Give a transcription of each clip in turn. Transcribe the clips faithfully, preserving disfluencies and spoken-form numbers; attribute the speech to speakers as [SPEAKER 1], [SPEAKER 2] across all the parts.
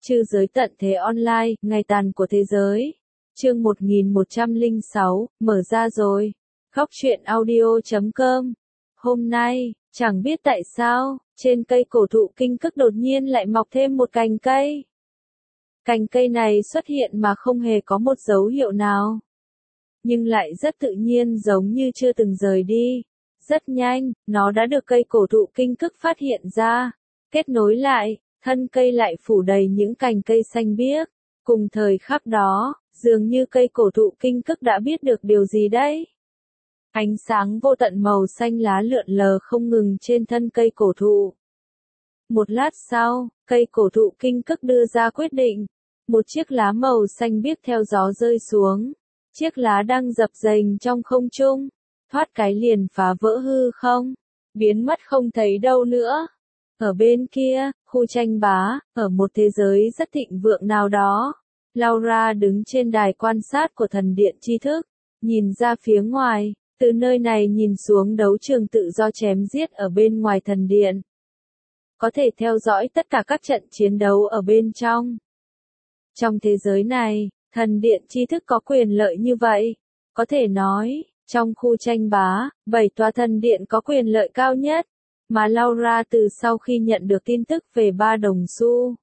[SPEAKER 1] Trư giới tận thế online, ngày tàn của thế giới. Chương một nghìn một trăm lẻ sáu, mở ra rồi. Góc truyện audio chấm com. Hôm nay, chẳng biết tại sao, trên cây cổ thụ kinh cức đột nhiên lại mọc thêm một cành cây. Cành cây này xuất hiện mà không hề có một dấu hiệu nào. Nhưng lại rất tự nhiên giống như chưa từng rời đi. Rất nhanh, nó đã được cây cổ thụ kinh cức phát hiện ra. Kết nối lại, thân cây lại phủ đầy những cành cây xanh biếc. Cùng thời khắc đó, dường như cây cổ thụ kinh cức đã biết được điều gì đấy. Ánh sáng vô tận màu xanh lá lượn lờ không ngừng trên thân cây cổ thụ. Một lát sau, cây cổ thụ kinh cức đưa ra quyết định. Một chiếc lá màu xanh biếc theo gió rơi xuống. Chiếc lá đang dập dềnh trong không trung. Thoát cái liền phá vỡ hư không. Biến mất không thấy đâu nữa. Ở bên kia, khu tranh bá, ở một thế giới rất thịnh vượng nào đó. Laura đứng trên đài quan sát của thần điện tri thức. Nhìn ra phía ngoài, từ nơi này nhìn xuống đấu trường tự do chém giết ở bên ngoài thần điện. Có thể theo dõi tất cả các trận chiến đấu ở bên trong. Trong thế giới này, thần điện tri thức có quyền lợi như vậy. Có thể nói, trong khu tranh bá, bảy tòa thần điện có quyền lợi cao nhất. Mà Laura từ sau khi nhận được tin tức về ba đồng xu,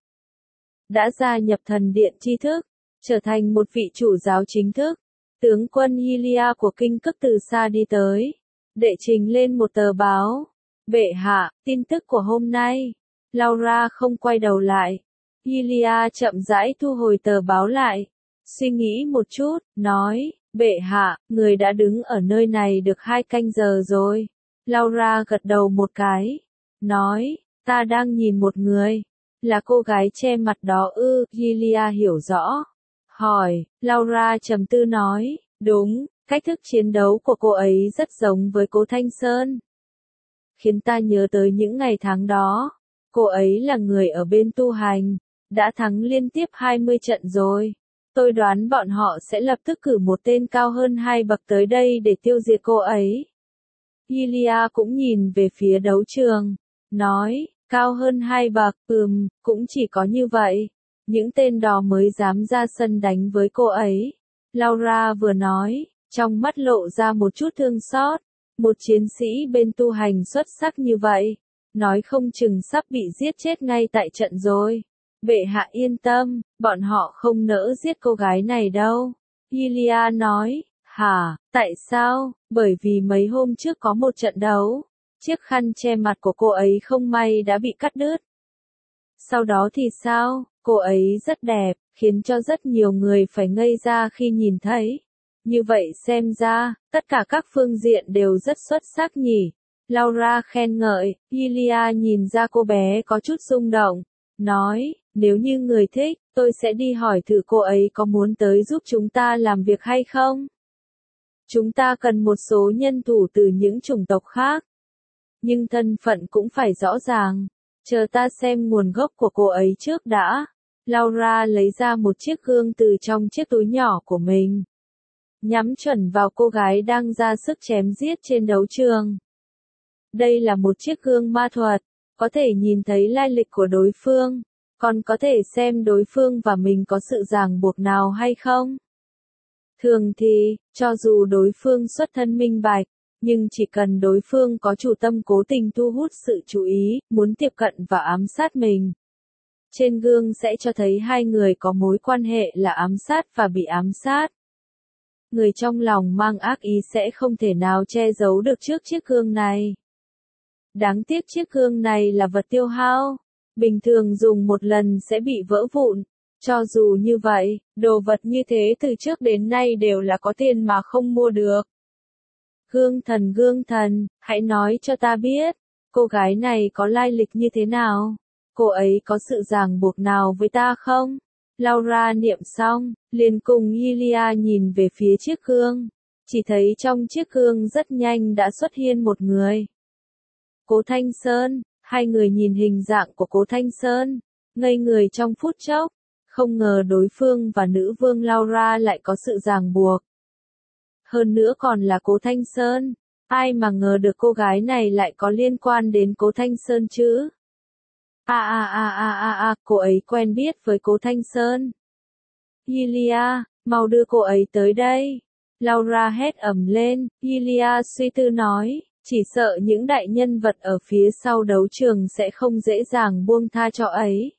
[SPEAKER 1] đã gia nhập thần điện tri thức, trở thành một vị chủ giáo chính thức. Tướng quân Hylia của kinh cức từ xa đi tới, đệ trình lên một tờ báo. Bệ hạ, tin tức của hôm nay. Laura không quay đầu lại. Hylia chậm rãi thu hồi tờ báo lại. Suy nghĩ một chút, nói, bệ hạ, người đã đứng ở nơi này được hai canh giờ rồi. Laura gật đầu một cái. Nói, ta đang nhìn một người. Là cô gái che mặt đó ư, Hylia hiểu rõ. Hỏi, Laura trầm tư nói, đúng, cách thức chiến đấu của cô ấy rất giống với Cố Thanh Sơn. Khiến ta nhớ tới những ngày tháng đó. Cô ấy là người ở bên tu hành, đã thắng liên tiếp hai mươi trận rồi. Tôi đoán bọn họ sẽ lập tức cử một tên cao hơn hai bậc tới đây để tiêu diệt cô ấy. Hylia cũng nhìn về phía đấu trường, nói, cao hơn hai bậc, ừm, cũng chỉ có như vậy. Những tên đó mới dám ra sân đánh với cô ấy. Laura vừa nói, trong mắt lộ ra một chút thương xót. Một chiến sĩ bên tu hành xuất sắc như vậy, nói không chừng sắp bị giết chết ngay tại trận rồi. Bệ hạ yên tâm, bọn họ không nỡ giết cô gái này đâu. Hylia nói, hả, tại sao? Bởi vì mấy hôm trước có một trận đấu, chiếc khăn che mặt của cô ấy không may đã bị cắt đứt. Sau đó thì sao? Cô ấy rất đẹp, khiến cho rất nhiều người phải ngây ra khi nhìn thấy. Như vậy xem ra, tất cả các phương diện đều rất xuất sắc nhỉ. Laura khen ngợi, Hylia nhìn ra cô bé có chút rung động. Nói, nếu như người thích, tôi sẽ đi hỏi thử cô ấy có muốn tới giúp chúng ta làm việc hay không. Chúng ta cần một số nhân thủ từ những chủng tộc khác. Nhưng thân phận cũng phải rõ ràng. Chờ ta xem nguồn gốc của cô ấy trước đã. Laura lấy ra một chiếc gương từ trong chiếc túi nhỏ của mình. Nhắm chuẩn vào cô gái đang ra sức chém giết trên đấu trường. Đây là một chiếc gương ma thuật. Có thể nhìn thấy lai lịch của đối phương. Còn có thể xem đối phương và mình có sự ràng buộc nào hay không. Thường thì, cho dù đối phương xuất thân minh bạch, nhưng chỉ cần đối phương có chủ tâm cố tình thu hút sự chú ý, muốn tiếp cận và ám sát mình. Trên gương sẽ cho thấy hai người có mối quan hệ là ám sát và bị ám sát. Người trong lòng mang ác ý sẽ không thể nào che giấu được trước chiếc gương này. Đáng tiếc chiếc gương này là vật tiêu hao. Bình thường dùng một lần sẽ bị vỡ vụn. Cho dù như vậy, đồ vật như thế từ trước đến nay đều là có tiền mà không mua được. Gương thần gương thần, hãy nói cho ta biết, cô gái này có lai lịch như thế nào? Cô ấy có sự ràng buộc nào với ta không? Laura niệm xong, liền cùng Hylia nhìn về phía chiếc gương. Chỉ thấy trong chiếc gương rất nhanh đã xuất hiện một người. Cố Thanh Sơn, hai người nhìn hình dạng của Cố Thanh Sơn, ngây người trong phút chốc. Không ngờ đối phương và nữ vương Laura lại có sự ràng buộc. Hơn nữa còn là Cố Thanh Sơn. Ai mà ngờ được cô gái này lại có liên quan đến Cố Thanh Sơn chứ? À à à à à à, cô ấy quen biết với cố Thanh Sơn. Yulia, mau đưa cô ấy tới đây. Laura hét ầm lên, Yulia suy tư nói, chỉ sợ những đại nhân vật ở phía sau đấu trường sẽ không dễ dàng buông tha cho ấy.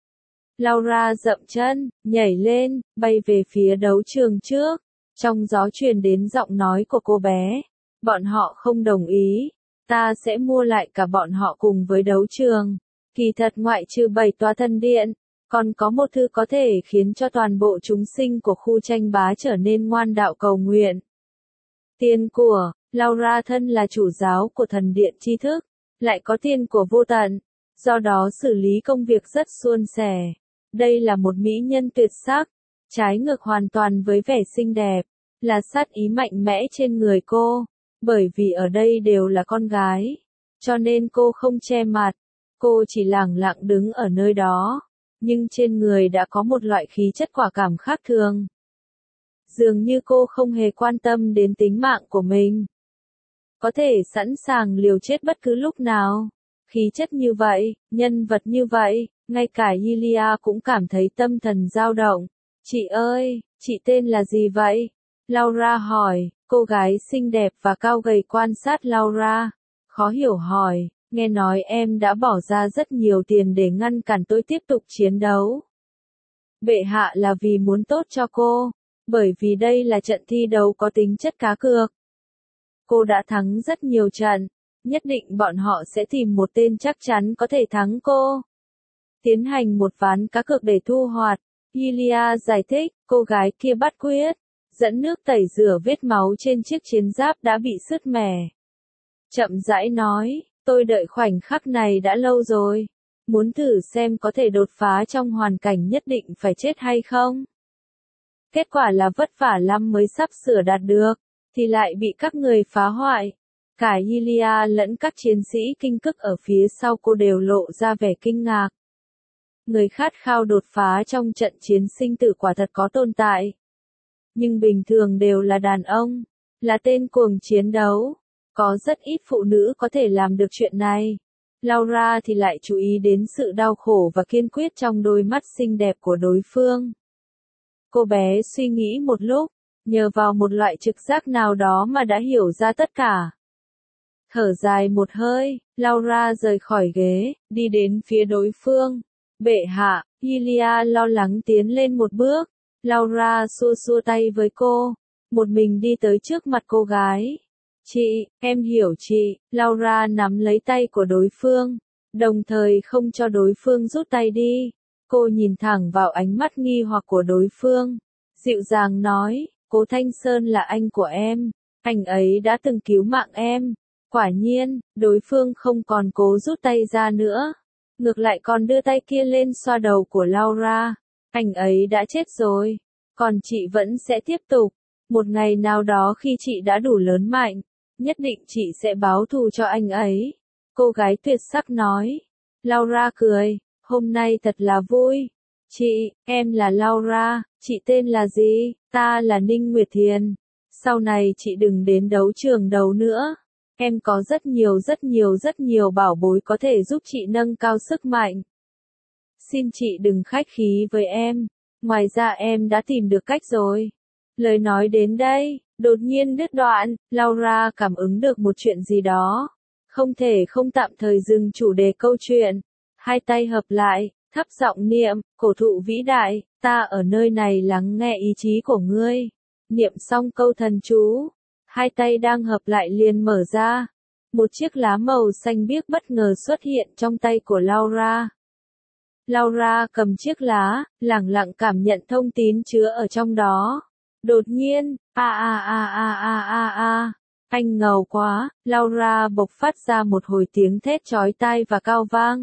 [SPEAKER 1] Laura dậm chân, nhảy lên, bay về phía đấu trường trước. Trong gió truyền đến giọng nói của cô bé. Bọn họ không đồng ý. Ta sẽ mua lại cả bọn họ cùng với đấu trường. Kỳ thật ngoại trừ bảy tòa thần điện, còn có một thứ có thể khiến cho toàn bộ chúng sinh của khu tranh bá trở nên ngoan đạo cầu nguyện. Tiền của, Laura thân là chủ giáo của thần điện tri thức, lại có tiền của vô tận, do đó xử lý công việc rất suôn sẻ. Đây là một mỹ nhân tuyệt sắc, trái ngược hoàn toàn với vẻ xinh đẹp, là sát ý mạnh mẽ trên người cô, bởi vì ở đây đều là con gái, cho nên cô không che mặt, cô chỉ lẳng lặng đứng ở nơi đó, nhưng trên người đã có một loại khí chất quả cảm khác thường. Dường như cô không hề quan tâm đến tính mạng của mình. Có thể sẵn sàng liều chết bất cứ lúc nào. Khí chất như vậy, nhân vật như vậy, ngay cả Yulia cũng cảm thấy tâm thần dao động. Chị ơi, chị tên là gì vậy? Laura hỏi, cô gái xinh đẹp và cao gầy quan sát Laura. Khó hiểu hỏi, nghe nói em đã bỏ ra rất nhiều tiền để ngăn cản tôi tiếp tục chiến đấu. Bệ hạ là vì muốn tốt cho cô, bởi vì đây là trận thi đấu có tính chất cá cược. Cô đã thắng rất nhiều trận, nhất định bọn họ sẽ tìm một tên chắc chắn có thể thắng cô. Tiến hành một ván cá cược để thu hoạch, Yulia giải thích, cô gái kia bắt quyết, dẫn nước tẩy rửa vết máu trên chiếc chiến giáp đã bị sứt mẻ. Chậm rãi nói, tôi đợi khoảnh khắc này đã lâu rồi, muốn thử xem có thể đột phá trong hoàn cảnh nhất định phải chết hay không. Kết quả là vất vả lắm mới sắp sửa đạt được, thì lại bị các người phá hoại. Cả Yulia lẫn các chiến sĩ kinh cức ở phía sau cô đều lộ ra vẻ kinh ngạc. Người khát khao đột phá trong trận chiến sinh tử quả thật có tồn tại. Nhưng bình thường đều là đàn ông, là tên cuồng chiến đấu. Có rất ít phụ nữ có thể làm được chuyện này. Laura thì lại chú ý đến sự đau khổ và kiên quyết trong đôi mắt xinh đẹp của đối phương. Cô bé suy nghĩ một lúc, nhờ vào một loại trực giác nào đó mà đã hiểu ra tất cả. Thở dài một hơi, Laura rời khỏi ghế, đi đến phía đối phương. Bệ hạ, Yulia lo lắng tiến lên một bước. Laura xua xua tay với cô, một mình đi tới trước mặt cô gái. Chị, em hiểu chị. Laura nắm lấy tay của đối phương, đồng thời không cho đối phương rút tay đi. Cô nhìn thẳng vào ánh mắt nghi hoặc của đối phương, dịu dàng nói, cố Thanh Sơn là anh của em, anh ấy đã từng cứu mạng em. Quả nhiên, đối phương không còn cố rút tay ra nữa, ngược lại còn đưa tay kia lên xoa đầu của Laura. Anh ấy đã chết rồi, còn chị vẫn sẽ tiếp tục. Một ngày nào đó khi chị đã đủ lớn mạnh, nhất định chị sẽ báo thù cho anh ấy. Cô gái tuyệt sắc nói. Laura cười, hôm nay thật là vui. Chị, em là Laura, chị tên là gì? Ta là Ninh Nguyệt Thiền. Sau này chị đừng đến đấu trường đấu nữa. Em có rất nhiều rất nhiều rất nhiều bảo bối có thể giúp chị nâng cao sức mạnh. Xin chị đừng khách khí với em. Ngoài ra em đã tìm được cách rồi. Lời nói đến đây, đột nhiên đứt đoạn, Laura cảm ứng được một chuyện gì đó. Không thể không tạm thời dừng chủ đề câu chuyện. Hai tay hợp lại, thấp giọng niệm, cổ thụ vĩ đại, ta ở nơi này lắng nghe ý chí của ngươi. Niệm xong câu thần chú, hai tay đang hợp lại liền mở ra. Một chiếc lá màu xanh biếc bất ngờ xuất hiện trong tay của Laura. Laura cầm chiếc lá, lẳng lặng cảm nhận thông tín chứa ở trong đó. Đột nhiên, a a a a a a a, anh ngầu quá, Laura bộc phát ra một hồi tiếng thét chói tai và cao vang.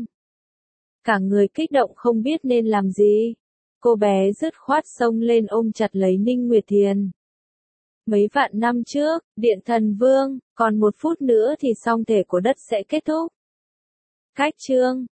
[SPEAKER 1] Cả người kích động không biết nên làm gì. Cô bé dứt khoát xông lên ôm chặt lấy Ninh Nguyệt Thiền. Mấy vạn năm trước, Điện Thần Vương, còn một phút nữa thì song thể của đất sẽ kết thúc. Cách chương